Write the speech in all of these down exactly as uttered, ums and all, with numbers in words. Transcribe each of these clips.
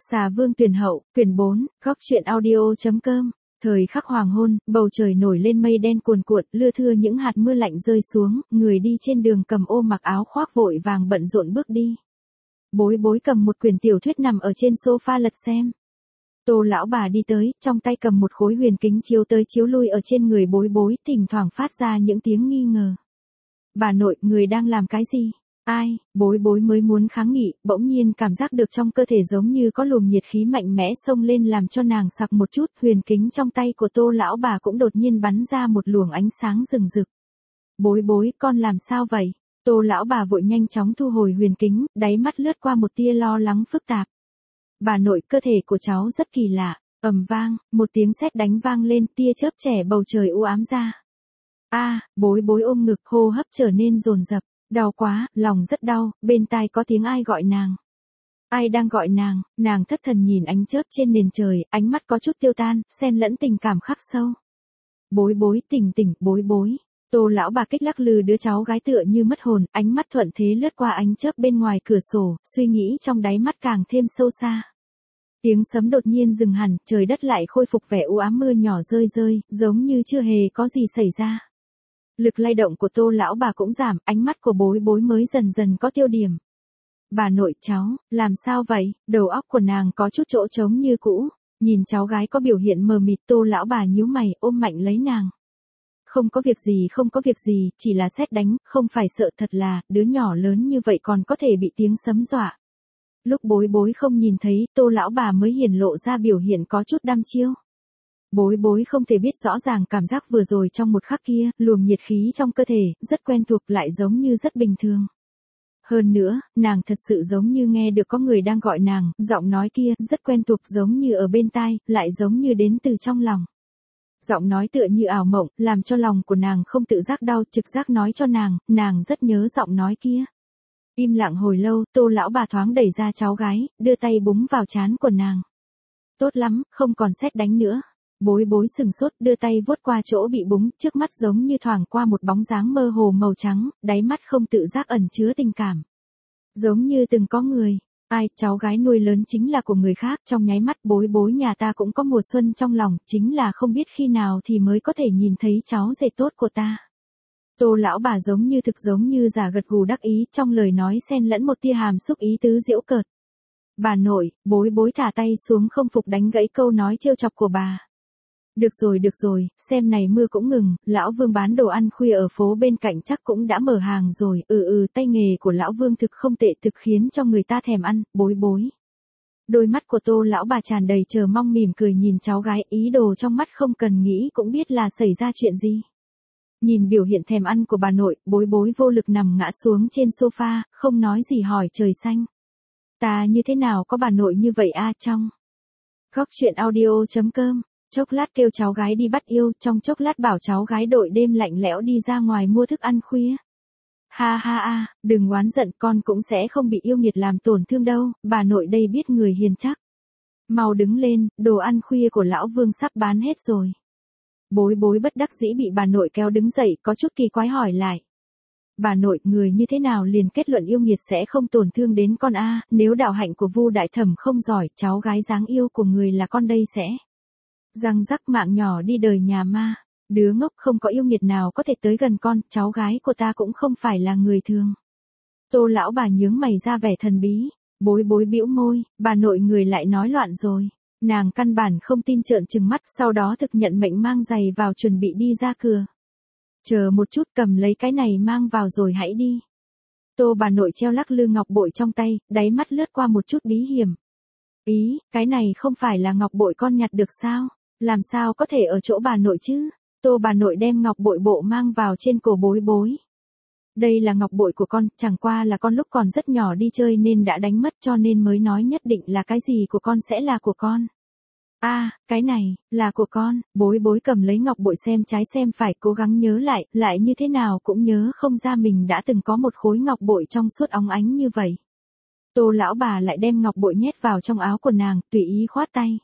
Xà Vương Tuyển Hậu, quyển bốn, góc truyện audio.com. Thời khắc hoàng hôn, bầu trời nổi lên mây đen cuồn cuộn, lưa thưa những hạt mưa lạnh rơi xuống, người đi trên đường cầm ô mặc áo khoác vội vàng bận rộn bước đi. Bối bối cầm một quyển tiểu thuyết nằm ở trên sofa lật xem. Tô lão bà đi tới, trong tay cầm một khối huyền kính chiếu tới chiếu lui ở trên người bối bối, thỉnh thoảng phát ra những tiếng nghi ngờ. Bà nội, người đang làm cái gì? Ai? Bối bối mới muốn kháng nghị, bỗng nhiên cảm giác được trong cơ thể giống như có luồng nhiệt khí mạnh mẽ xông lên làm cho nàng sặc một chút, huyền kính trong tay của Tô lão bà cũng đột nhiên bắn ra một luồng ánh sáng rừng rực. Bối bối, con làm sao vậy? Tô lão bà vội nhanh chóng thu hồi huyền kính, đáy mắt lướt qua một tia lo lắng phức tạp. Bà nội, cơ thể của cháu rất kỳ lạ. Ầm vang, một tiếng sét đánh vang lên, tia chớp trẻ bầu trời u ám ra. A, bối bối ôm ngực, hô hấp trở nên dồn dập. Đau quá, lòng rất đau, bên tai có tiếng ai gọi nàng. Ai đang gọi nàng? Nàng thất thần nhìn ánh chớp trên nền trời, ánh mắt có chút tiêu tan, xen lẫn tình cảm khắc sâu. Bối bối, tỉnh tỉnh, bối bối. Tô lão bà kích lắc lư đứa cháu gái tựa như mất hồn, ánh mắt thuận thế lướt qua ánh chớp bên ngoài cửa sổ, suy nghĩ trong đáy mắt càng thêm sâu xa. Tiếng sấm đột nhiên dừng hẳn, trời đất lại khôi phục vẻ u ám, mưa nhỏ rơi rơi, giống như chưa hề có gì xảy ra. Lực lay động của Tô lão bà cũng giảm, ánh mắt của bối bối mới dần dần có tiêu điểm. Bà nội, cháu, làm sao vậy? Đầu óc của nàng có chút chỗ trống như cũ, nhìn cháu gái có biểu hiện mờ mịt, Tô lão bà nhíu mày, ôm mạnh lấy nàng. Không có việc gì, không có việc gì, chỉ là sét đánh, không phải sợ, thật là, đứa nhỏ lớn như vậy còn có thể bị tiếng sấm dọa. Lúc bối bối không nhìn thấy, Tô lão bà mới hiển lộ ra biểu hiện có chút đăm chiêu. Bối bối không thể biết rõ ràng cảm giác vừa rồi trong một khắc kia, luồng nhiệt khí trong cơ thể, rất quen thuộc lại giống như rất bình thường. Hơn nữa, nàng thật sự giống như nghe được có người đang gọi nàng, giọng nói kia, rất quen thuộc giống như ở bên tai, lại giống như đến từ trong lòng. Giọng nói tựa như ảo mộng, làm cho lòng của nàng không tự giác đau, trực giác nói cho nàng, nàng rất nhớ giọng nói kia. Im lặng hồi lâu, Tô lão bà thoáng đẩy ra cháu gái, đưa tay búng vào trán của nàng. Tốt lắm, không còn sét đánh nữa. Bối bối sừng sốt, đưa tay vuốt qua chỗ bị búng, trước mắt giống như thoảng qua một bóng dáng mơ hồ màu trắng, đáy mắt không tự giác ẩn chứa tình cảm. Giống như từng có người. Ai, cháu gái nuôi lớn chính là của người khác, trong nháy mắt bối bối nhà ta cũng có mùa xuân trong lòng, chính là không biết khi nào thì mới có thể nhìn thấy cháu rể tốt của ta. Tô lão bà giống như thực giống như giả gật gù đắc ý, trong lời nói xen lẫn một tia hàm xúc ý tứ giễu cợt. Bà nội, bối bối thả tay xuống không phục đánh gãy câu nói trêu chọc của bà. Được rồi được rồi, xem này mưa cũng ngừng, lão Vương bán đồ ăn khuya ở phố bên cạnh chắc cũng đã mở hàng rồi, ừ ừ tay nghề của lão Vương thực không tệ, thực khiến cho người ta thèm ăn, bối bối. Đôi mắt của Tô lão bà tràn đầy chờ mong, mỉm cười nhìn cháu gái, ý đồ trong mắt không cần nghĩ cũng biết là xảy ra chuyện gì. Nhìn biểu hiện thèm ăn của bà nội, bối bối vô lực nằm ngã xuống trên sofa, không nói gì hỏi trời xanh. Ta như thế nào có bà nội như vậy a? Trong góc truyện audio.com. Chốc lát kêu cháu gái đi bắt yêu, trong chốc lát bảo cháu gái đội đêm lạnh lẽo đi ra ngoài mua thức ăn khuya. Ha ha ha, đừng oán giận, con cũng sẽ không bị yêu nghiệt làm tổn thương đâu, bà nội đây biết người hiền chắc. Mau đứng lên, đồ ăn khuya của lão Vương sắp bán hết rồi. Bối bối bất đắc dĩ bị bà nội kéo đứng dậy, có chút kỳ quái hỏi lại. Bà nội, người như thế nào liền kết luận yêu nghiệt sẽ không tổn thương đến con a? Nếu đạo hạnh của Vu đại thẩm không giỏi, cháu gái dáng yêu của người là con đây sẽ răng rắc mạng nhỏ đi đời nhà ma. Đứa ngốc, không có yêu nghiệt nào có thể tới gần con, cháu gái của ta cũng không phải là người thường. Tô lão bà nhướng mày ra vẻ thần bí. Bối bối bĩu môi, bà nội người lại nói loạn rồi. Nàng căn bản không tin, trợn trừng mắt, sau đó thực nhận mệnh mang giày vào chuẩn bị đi ra cửa. Chờ một chút, cầm lấy cái này mang vào rồi hãy đi. Tô bà nội treo lắc lư ngọc bội trong tay, đáy mắt lướt qua một chút bí hiểm. Ý, cái này không phải là ngọc bội con nhặt được sao? Làm sao có thể ở chỗ bà nội chứ? Tô bà nội đem ngọc bội bộ mang vào trên cổ bối bối. Đây là ngọc bội của con, chẳng qua là con lúc còn rất nhỏ đi chơi nên đã đánh mất, cho nên mới nói nhất định là cái gì của con sẽ là của con. A, à, cái này, là của con. Bối bối cầm lấy ngọc bội xem trái xem phải, cố gắng nhớ lại, lại như thế nào cũng nhớ không ra mình đã từng có một khối ngọc bội trong suốt óng ánh như vậy. Tô lão bà lại đem ngọc bội nhét vào trong áo của nàng, tùy ý khoát tay.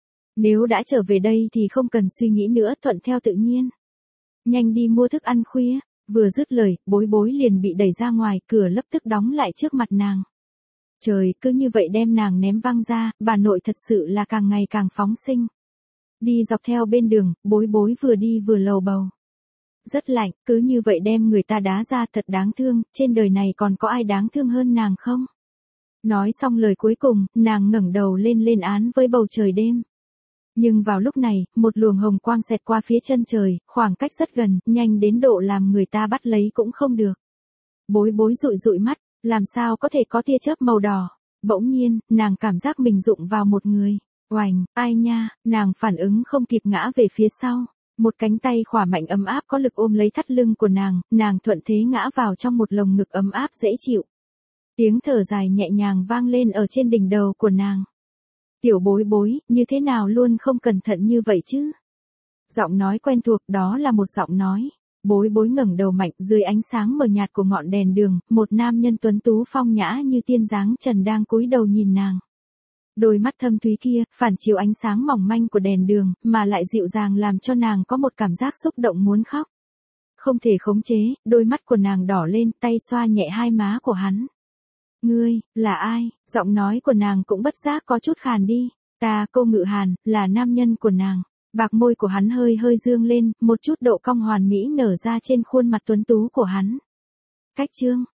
Nếu đã trở về đây thì không cần suy nghĩ nữa, thuận theo tự nhiên. Nhanh đi mua thức ăn khuya. Vừa dứt lời, bối bối liền bị đẩy ra ngoài, cửa lập tức đóng lại trước mặt nàng. Trời, cứ như vậy đem nàng ném văng ra, bà nội thật sự là càng ngày càng phóng sinh. Đi dọc theo bên đường, bối bối vừa đi vừa lầu bầu. Rất lạnh, cứ như vậy đem người ta đá ra thật đáng thương, trên đời này còn có ai đáng thương hơn nàng không? Nói xong lời cuối cùng, nàng ngẩng đầu lên lên án với bầu trời đêm. Nhưng vào lúc này, một luồng hồng quang xẹt qua phía chân trời, khoảng cách rất gần, nhanh đến độ làm người ta bắt lấy cũng không được. Bối bối dụi dụi mắt, làm sao có thể có tia chớp màu đỏ. Bỗng nhiên, nàng cảm giác mình đụng vào một người. Oành, ai nha, nàng phản ứng không kịp ngã về phía sau. Một cánh tay khỏa mạnh ấm áp có lực ôm lấy thắt lưng của nàng, nàng thuận thế ngã vào trong một lồng ngực ấm áp dễ chịu. Tiếng thở dài nhẹ nhàng vang lên ở trên đỉnh đầu của nàng. Tiểu bối bối, như thế nào luôn không cẩn thận như vậy chứ? Giọng nói quen thuộc, đó là một giọng nói. Bối bối ngẩng đầu mạnh, dưới ánh sáng mờ nhạt của ngọn đèn đường, một nam nhân tuấn tú phong nhã như tiên dáng trần đang cúi đầu nhìn nàng. Đôi mắt thâm thúy kia, phản chiếu ánh sáng mỏng manh của đèn đường, mà lại dịu dàng làm cho nàng có một cảm giác xúc động muốn khóc. Không thể khống chế, đôi mắt của nàng đỏ lên, tay xoa nhẹ hai má của hắn. Ngươi, là ai? Giọng nói của nàng cũng bất giác có chút khàn đi. Ta, Cô Ngự Hàn, là nam nhân của nàng. Bạc môi của hắn hơi hơi dương lên, một chút độ cong hoàn mỹ nở ra trên khuôn mặt tuấn tú của hắn. Cách chương,